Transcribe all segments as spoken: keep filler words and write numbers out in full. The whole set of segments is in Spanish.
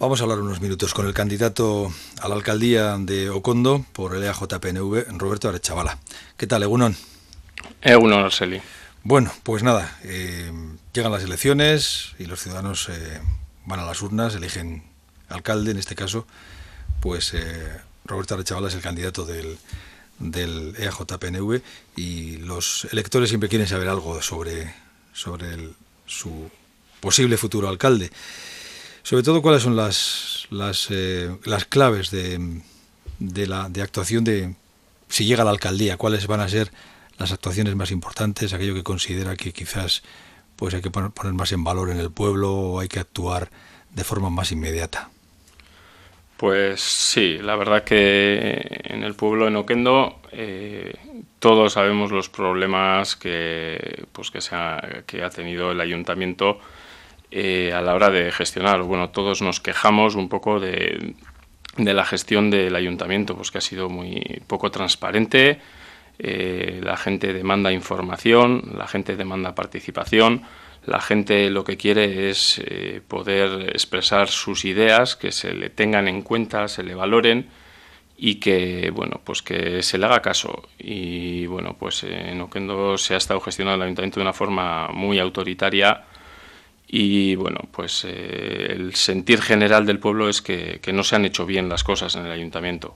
Vamos a hablar unos minutos con el candidato a la alcaldía de Okondo por el E A J P N V, Roberto Arechavala. ¿Qué tal, Egunon? Egunon, Arceli. Bueno, pues nada, eh, llegan las elecciones y los ciudadanos eh, van a las urnas, eligen alcalde, en este caso, pues eh, Roberto Arechavala es el candidato del, del E A J P N V y los electores siempre quieren saber algo sobre, sobre el, su posible futuro alcalde. Sobre todo, ¿cuáles son las las, eh, las claves de, de la de actuación de si llega a la alcaldía? ¿Cuáles van a ser las actuaciones más importantes? Aquello que considera que quizás pues hay que poner, poner más en valor en el pueblo o hay que actuar de forma más inmediata. Pues sí, la verdad que en el pueblo, en Okendo, eh, todos sabemos los problemas que pues que se ha, que ha tenido el ayuntamiento Eh, a la hora de gestionar. Bueno, todos nos quejamos un poco de, de la gestión del ayuntamiento, pues que ha sido muy poco transparente, eh, la gente demanda información, la gente demanda participación, la gente lo que quiere es eh, poder expresar sus ideas, que se le tengan en cuenta, se le valoren y que, bueno, pues que se le haga caso. Y bueno, pues en Okendo se ha estado gestionando el ayuntamiento de una forma muy autoritaria. Y bueno, pues eh, el sentir general del pueblo es que, que no se han hecho bien las cosas en el ayuntamiento.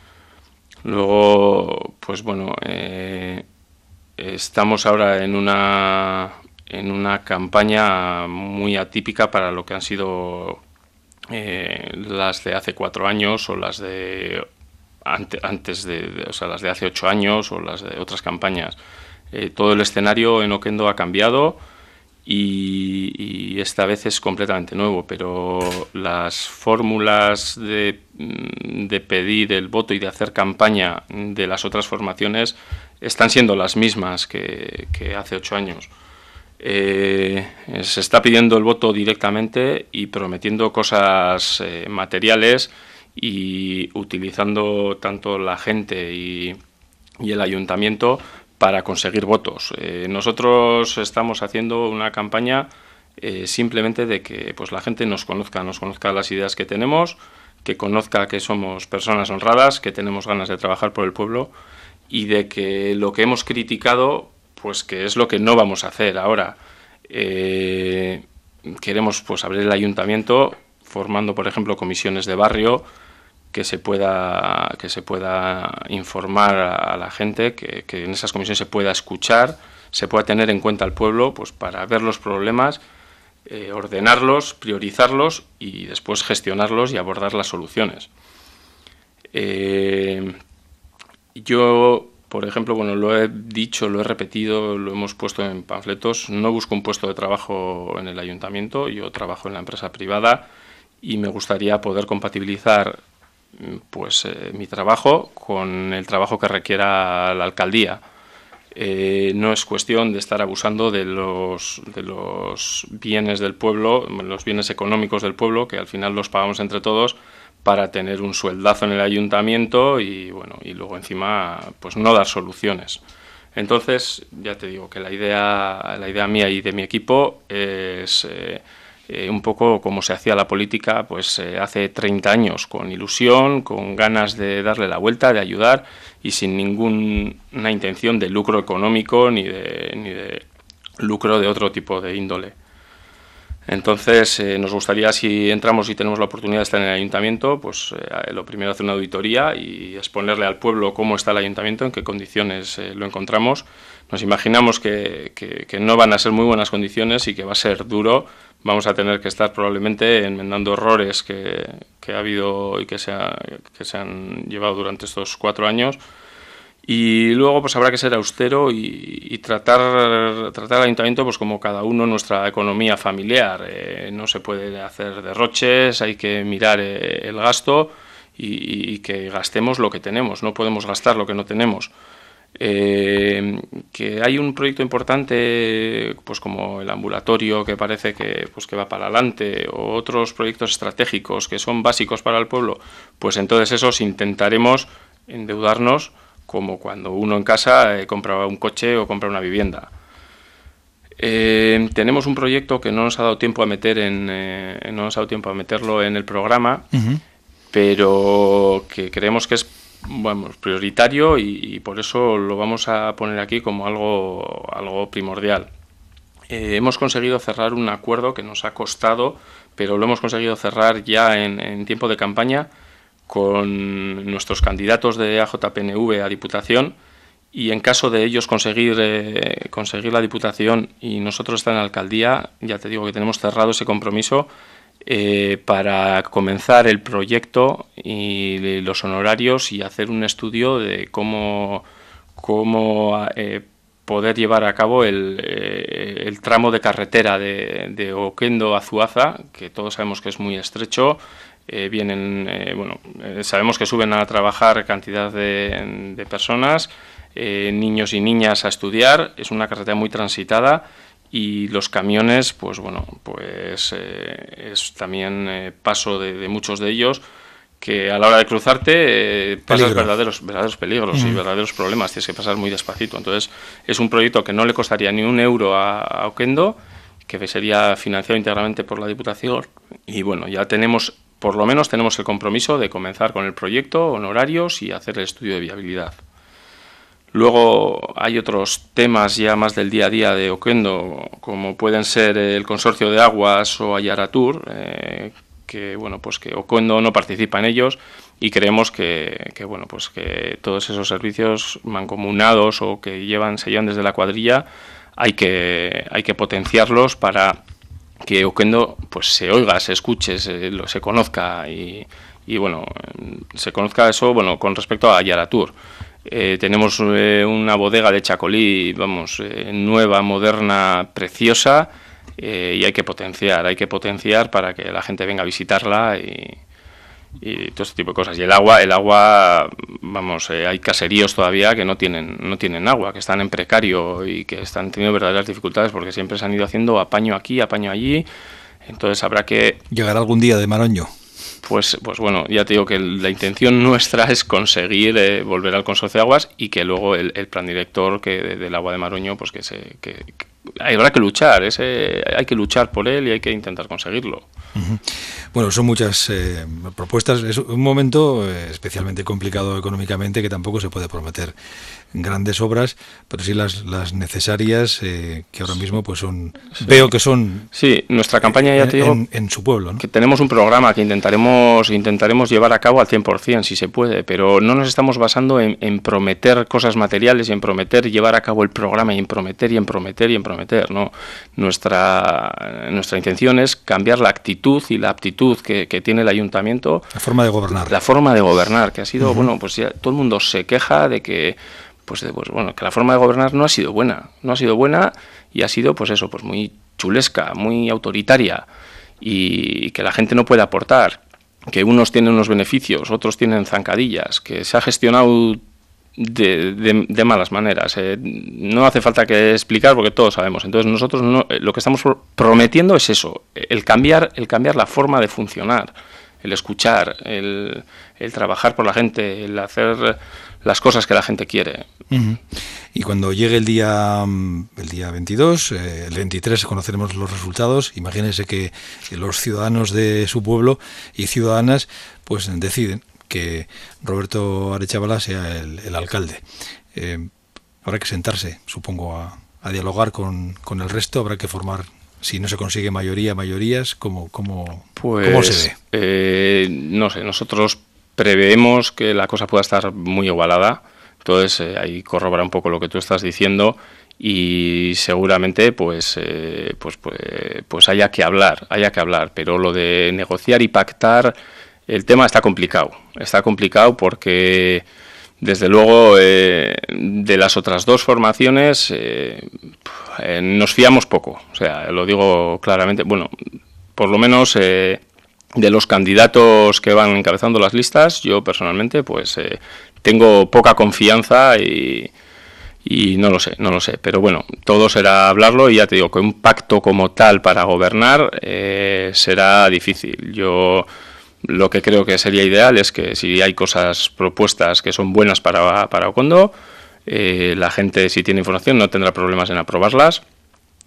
Luego, pues bueno, eh, estamos ahora en una, en una campaña muy atípica para lo que han sido eh, las de hace cuatro años o las de ante, antes de, de, o sea, las de hace ocho años o las de otras campañas. Eh, todo el escenario en Okendo ha cambiado. Y, y esta vez es completamente nuevo, pero las fórmulas de, de pedir el voto y de hacer campaña de las otras formaciones están siendo las mismas que, que hace ocho años. Eh, se está pidiendo el voto directamente y prometiendo cosas eh, materiales y utilizando tanto la gente y, y el ayuntamiento para conseguir votos. Eh, nosotros estamos haciendo una campaña eh, simplemente de que pues la gente nos conozca, nos conozca las ideas que tenemos, que conozca que somos personas honradas, que tenemos ganas de trabajar por el pueblo y de que lo que hemos criticado, pues que es lo que no vamos a hacer ahora. Eh, queremos pues abrir el ayuntamiento formando, por ejemplo, comisiones de barrio, que se pueda que se pueda informar a la gente, que, que en esas comisiones se pueda escuchar, se pueda tener en cuenta al pueblo, pues para ver los problemas, eh, ordenarlos, priorizarlos y después gestionarlos y abordar las soluciones. Eh, yo, por ejemplo, bueno, lo he dicho, lo he repetido, lo hemos puesto en panfletos, no busco un puesto de trabajo en el ayuntamiento, yo trabajo en la empresa privada y me gustaría poder compatibilizar pues eh, mi trabajo con el trabajo que requiera la alcaldía. Eh, no es cuestión de estar abusando de los, de los bienes del pueblo, los bienes económicos del pueblo, que al final los pagamos entre todos para tener un sueldazo en el ayuntamiento y bueno, y luego encima pues no dar soluciones. Entonces, ya te digo que la idea, la idea mía y de mi equipo es eh, Eh, un poco como se hacía la política pues eh, hace treinta años, con ilusión, con ganas de darle la vuelta, de ayudar y sin ninguna intención de lucro económico ni de, ni de lucro de otro tipo de índole. Entonces, eh, nos gustaría, si entramos y tenemos la oportunidad de estar en el ayuntamiento, pues eh, lo primero hacer una auditoría y exponerle al pueblo cómo está el ayuntamiento, en qué condiciones eh, lo encontramos. Nos imaginamos que, que, que no van a ser muy buenas condiciones y que va a ser duro. Vamos a tener que estar probablemente enmendando errores que, que ha habido y que se, ha, que se han llevado durante estos cuatro años. Y luego pues habrá que ser austero y, y tratar, tratar al ayuntamiento pues como cada uno nuestra economía familiar. Eh, no se puede hacer derroches, hay que mirar eh, el gasto y, y que gastemos lo que tenemos, no podemos gastar lo que no tenemos. Eh, que hay un proyecto importante pues como el ambulatorio que parece que, pues, que va para adelante o otros proyectos estratégicos que son básicos para el pueblo, pues entonces esos intentaremos endeudarnos como cuando uno en casa eh, compra un coche o compra una vivienda. Eh, tenemos un proyecto que no nos ha dado tiempo a meter en, eh, no nos ha dado tiempo a meterlo en el programa, uh-huh. pero que creemos que es bueno, prioritario y, y por eso lo vamos a poner aquí como algo, algo primordial. Eh, hemos conseguido cerrar un acuerdo que nos ha costado, pero lo hemos conseguido cerrar ya en, en tiempo de campaña con nuestros candidatos de A J P N V a Diputación. Y en caso de ellos conseguir eh, conseguir la Diputación y nosotros estar en la Alcaldía, ya te digo que tenemos cerrado ese compromiso eh, para comenzar el proyecto y los honorarios y hacer un estudio de cómo, cómo eh, poder llevar a cabo el, eh, el tramo de carretera de, de Oquendo a Zuaza, que todos sabemos que es muy estrecho. Eh, vienen, eh, bueno, eh, sabemos que suben a trabajar cantidad de, de personas, Eh, niños y niñas a estudiar, es una carretera muy transitada y los camiones, pues bueno, pues eh, es también eh, paso de, de muchos de ellos que a la hora de cruzarte eh, pasas verdaderos, verdaderos peligros mm. y verdaderos problemas, tienes que pasar muy despacito. Entonces es un proyecto que no le costaría ni un euro a, a Oquendo, que sería financiado íntegramente por la Diputación y bueno, ya tenemos, por lo menos tenemos el compromiso de comenzar con el proyecto, honorarios y hacer el estudio de viabilidad. Luego hay otros temas ya más del día a día de Oquendo, como pueden ser el Consorcio de Aguas o Ayaratur, eh, que bueno, pues que Oquendo no participa en ellos y creemos que, que bueno, pues que todos esos servicios mancomunados o que llevan se llevan desde la cuadrilla hay que hay que potenciarlos para que Oquendo pues se oiga, se escuche, se, lo, se conozca y, y bueno, se conozca eso bueno con respecto a Ayaratur. Eh, tenemos eh, una bodega de chacolí, vamos, eh, nueva, moderna, preciosa, eh, y hay que potenciar, hay que potenciar para que la gente venga a visitarla y, y todo este tipo de cosas. Y el agua, el agua, vamos, eh, hay caseríos todavía que no tienen, no tienen agua, que están en precario y que están teniendo verdaderas dificultades porque siempre se han ido haciendo apaño aquí, apaño allí. Entonces habrá que... ¿Llegará algún día de Maroño? Pues, pues bueno, ya te digo que la intención nuestra es conseguir eh, volver al Consorcio de Aguas y que luego el, el plan director que de, del agua de Maroño, pues que se que, que habrá que luchar, ese, hay que luchar por él y hay que intentar conseguirlo. Uh-huh. Bueno, son muchas eh, propuestas. Es un momento eh, especialmente complicado económicamente que tampoco se puede prometer grandes obras, pero sí las las necesarias eh, que ahora mismo pues son sí. veo que son sí nuestra campaña ya te digo en, en su pueblo, ¿no? Que tenemos un programa que intentaremos intentaremos llevar a cabo al cien por ciento si se puede, pero no nos estamos basando en, en prometer cosas materiales y en prometer llevar a cabo el programa y en prometer y en prometer y en prometer, no, nuestra nuestra intención es cambiar la actitud y la aptitud que, que tiene el ayuntamiento, la forma de gobernar, la forma de gobernar que ha sido uh-huh. bueno, pues ya todo el mundo se queja de que Pues, pues bueno, que la forma de gobernar no ha sido buena, no ha sido buena y ha sido pues eso, pues muy chulesca, muy autoritaria y que la gente no puede aportar, que unos tienen unos beneficios, otros tienen zancadillas, que se ha gestionado de, de, de malas maneras. Eh, no hace falta que explicar porque todos sabemos. Entonces nosotros no, lo que estamos prometiendo es eso, el cambiar, el cambiar la forma de funcionar, el escuchar, el, el trabajar por la gente, el hacer las cosas que la gente quiere. Uh-huh. Y cuando llegue el día el día veintidós, eh, el veintitrés conoceremos los resultados. Imagínense que los ciudadanos de su pueblo y ciudadanas pues deciden que Roberto Arechavala sea el, el alcalde. Eh, habrá que sentarse, supongo, a, a dialogar con, con el resto, habrá que formar... Si no se consigue mayoría, mayorías, ¿cómo, cómo, pues, ¿cómo se ve? Eh, no sé, nosotros preveemos que la cosa pueda estar muy igualada, entonces eh, ahí corrobora un poco lo que tú estás diciendo y seguramente pues, eh, pues, pues, pues haya que hablar, haya que hablar, pero lo de negociar y pactar, el tema está complicado, está complicado porque... Desde luego, eh, de las otras dos formaciones eh, eh, nos fiamos poco, o sea, lo digo claramente, bueno, por lo menos eh, de los candidatos que van encabezando las listas, yo personalmente pues eh, tengo poca confianza y, y no lo sé, no lo sé, pero bueno, todo será hablarlo y ya te digo que un pacto como tal para gobernar eh, será difícil. Yo... Lo que creo que sería ideal es que si hay cosas propuestas que son buenas para, para Oquendo, eh, la gente si tiene información no tendrá problemas en aprobarlas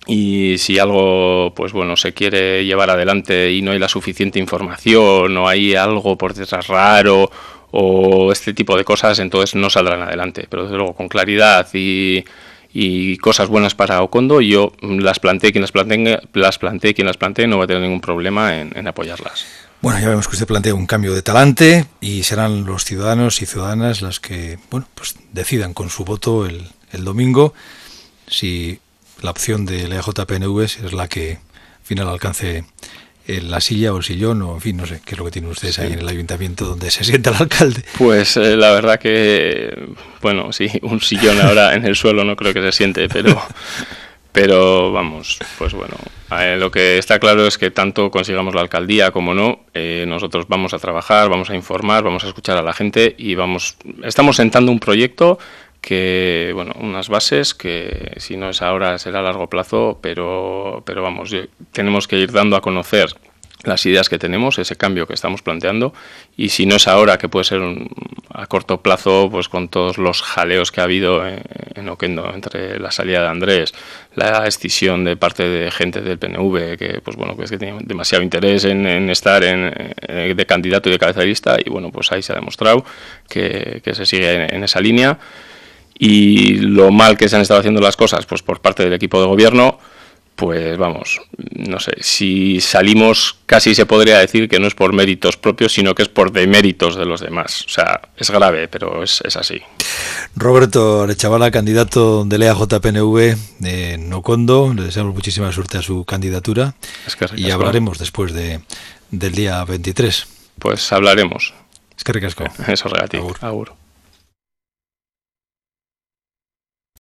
y si algo pues bueno se quiere llevar adelante y no hay la suficiente información o hay algo por detrás raro o este tipo de cosas, entonces no saldrán adelante, pero desde luego con claridad y, y cosas buenas para Okondo, yo las planteé, quien las plantee, las plantee, quien las plantee no va a tener ningún problema en, en apoyarlas. Bueno, ya vemos que usted plantea un cambio de talante y serán los ciudadanos y ciudadanas las que, bueno, pues decidan con su voto el, el domingo si la opción del E J P N V es la que al final alcance la silla o el sillón, o en fin, no sé, qué es lo que tienen ustedes sí. ahí en el ayuntamiento donde se sienta el alcalde. Pues eh, la verdad que, bueno, sí, un sillón ahora en el suelo no creo que se siente, pero... Pero vamos, pues bueno, eh, lo que está claro es que tanto consigamos la alcaldía como no, eh, nosotros vamos a trabajar, vamos a informar, vamos a escuchar a la gente y vamos, estamos sentando un proyecto que, bueno, unas bases que si no es ahora será a largo plazo, pero, pero vamos, tenemos que ir dando a conocer las ideas que tenemos, ese cambio que estamos planteando, y si no es ahora, que puede ser un, a corto plazo, pues con todos los jaleos que ha habido en, en Oquendo, entre la salida de Andrés, la escisión de parte de gente del P N V, que pues bueno, pues que tiene demasiado interés en, en estar en, en, de candidato y de cabeza de lista, y bueno, pues ahí se ha demostrado que, que se sigue en, en esa línea, y lo mal que se han estado haciendo las cosas, pues por parte del equipo de gobierno, pues vamos, no sé, si salimos casi se podría decir que no es por méritos propios, sino que es por deméritos de los demás. O sea, es grave, pero es, es así. Roberto Arechavala, candidato del E A J P N V en Okondo, le deseamos muchísima suerte a su candidatura. Es que y hablaremos después de, del día veintitrés. Pues hablaremos. Es que ricasco. Eso, regati. Agur. Agur.